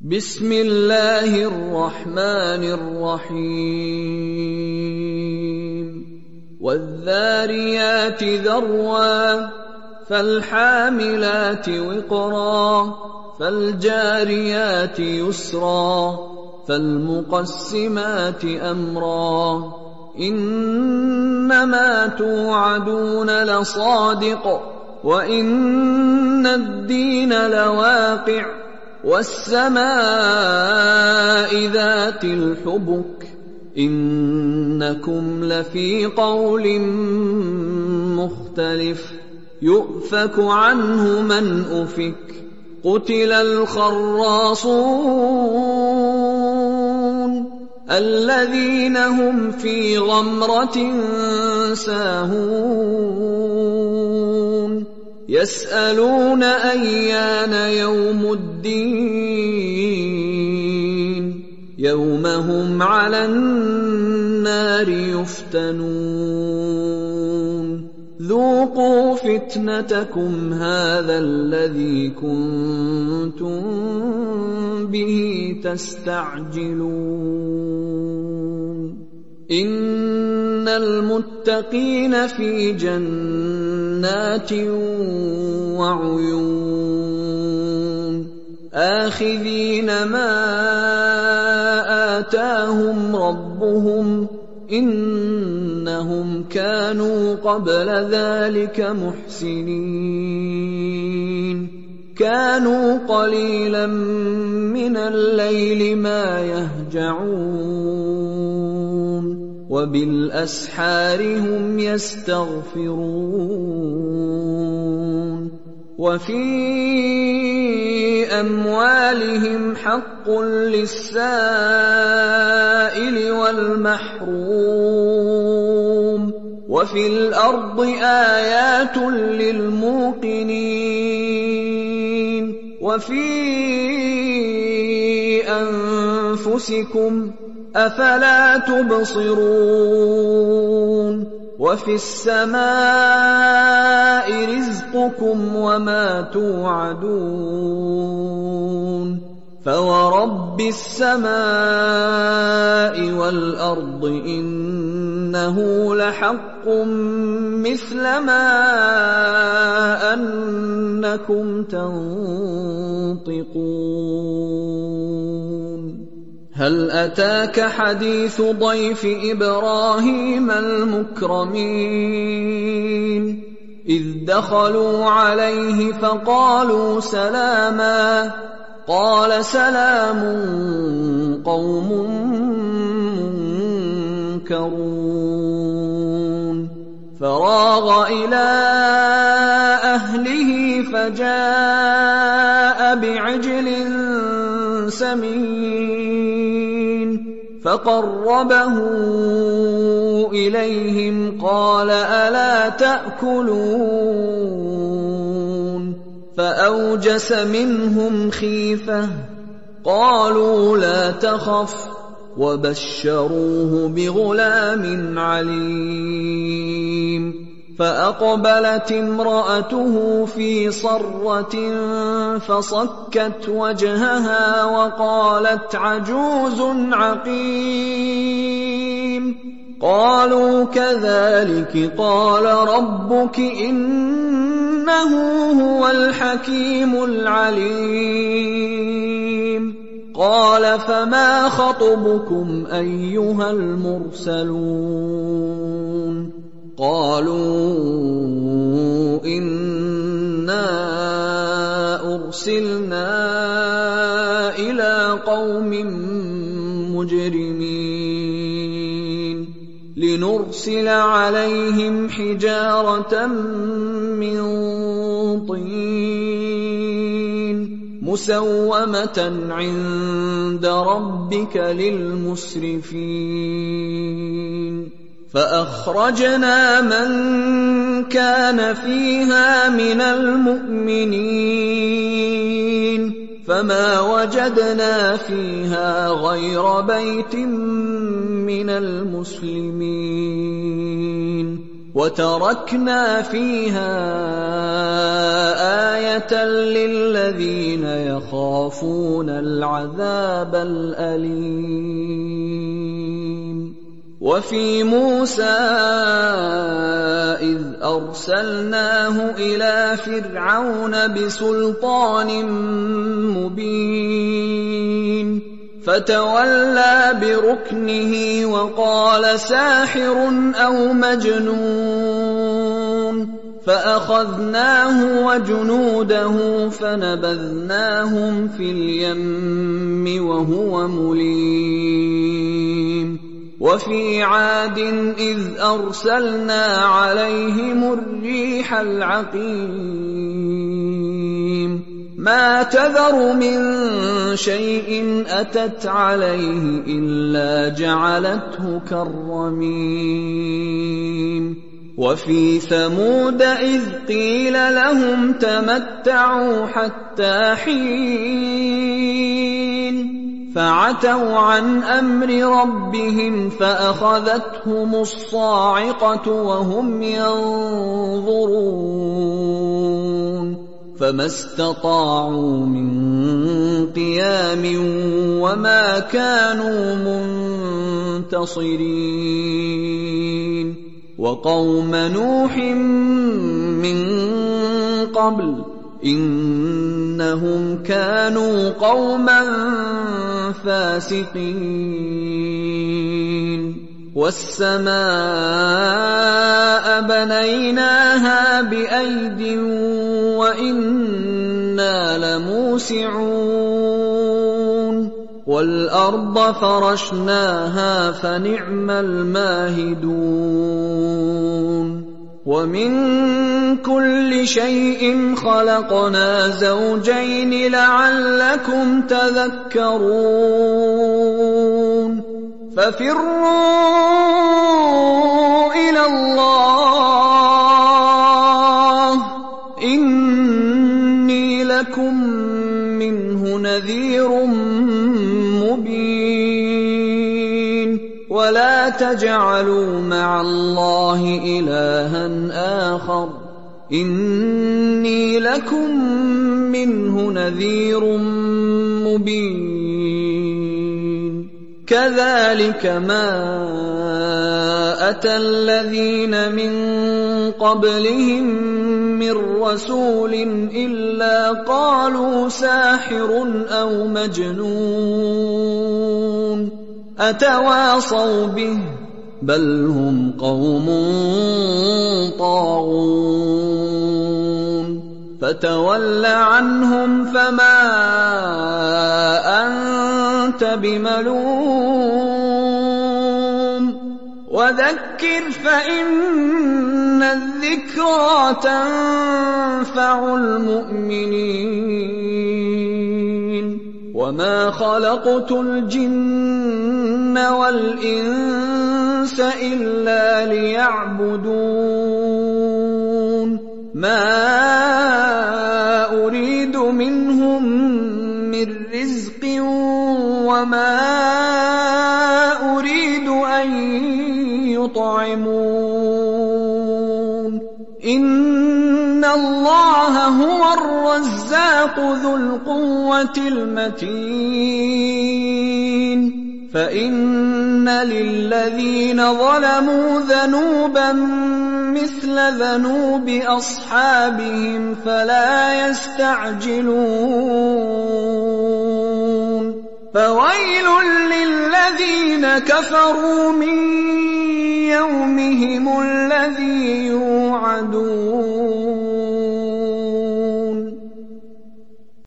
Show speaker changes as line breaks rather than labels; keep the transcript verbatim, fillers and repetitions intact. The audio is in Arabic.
بسم الله الرحمن الرحيم والذاريات ذروا فالحاملات وقرا فالجاريات يسرا فالمقسمات أمرا إنما توعدون لصادق وإن الدين لواقع والسماء ذات الحبك إنكم لفي قول مختلف يؤفك عنه من أفك قتل الخراصون الذين هم في غمرة ساهون يسألون أيان يوم الدين يوم هم على النار يفتنون ذوقوا فتنتكم هذا الذي كنتم به تستعجلون إن المتقين في جنات وعيون آخذين ما آتاهم ربهم إنهم كانوا قبل ذلك محسنين كانوا قليلا من الليل ما يهجعون وبالأسحار هم يستغفرون وفي أموالهم حق للسائل والمحروم وفي الأرض آيات للموقنين وفي أنفسكم أفلا تبصرون وفي السماء رزقكم وما توعدون فورب السماء والأرض إنه لحق مثل ما أنكم تنطقون هل أتاك حديث ضيف إبراهيم المكرمين إذ دخلوا عليه فقالوا سلاما قال سلام قوم منكرون فراغ إلى أهله فجاء بعجل سمين فقربه إليهم قال ألا تأكلون فأوجس منهم خيفة قالوا لا تخف وبشروه بغلام عليم فأقبلت امرأته في صرة فصكت وجهها وقالت عجوز عقيم قالوا كذلك قال ربك إنه هو الحكيم العليم قال فما خطبكم أيها المرسلون قالوا إنا أرسلنا إلى قوم مجرمين لنرسل عليهم حجارة من طين مسومة عند ربك للمسرفين فأخرجنا من كان فيها من المؤمنين فما وجدنا فيها غير بيت من المسلمين وتركنا فيها آية للذين يخافون العذاب الأليم. وفي موسى إذ أرسلناه إلى فرعون بسلطان مبين فتولى بركنه وقال ساحر أو مجنون فأخذناه وجنوده فنبذناهم في اليم وهو مليم. وفي عاد إذ أرسلنا عليهم الريح العقيم ما تذر من شيء أتت عليه إلا جعلته كالرميم. وفي ثمود إذ قيل لهم تمتعوا حتى حين فعتوا عن أمر ربهم فأخذتهم الصاعقة وهم ينظرون فما استطاعوا من قيام وما كانوا منتصرين. وقوم نوح من قبل إنهم كانوا قوما فاسقين. والسماء بنيناها بأيد وإنا لموسعون والأرض فرشناها فنعم الماهدون. ومن كل شيء خلقنا زوجين لعلكم تذكرون. ففروا إلى الله إني لكم منه نذير مبين. ولا تجعلوا مع الله إلها آخر إني لكم منه نذير مبين. كذلك ما أتى الذين من قبلهم من رسول إلا قالوا ساحر أو مجنون أتواصوا به بل هم قوم طاغون. فتول عنهم فما أنت بملوم وذكر فإن الذكرى تنفع المؤمنين. وما خلقت الجن والإنس إلا ليعبدون ما أريد منهم من رزق وما أريد أن يطعمون إن الله هو الرزاق ذو القوة المتين. فإن للذين ظلموا ذنوبا مثل ذنوب أصحابهم فلا يستعجلون. فويل للذين كفروا من يومهم الذي يوعدون.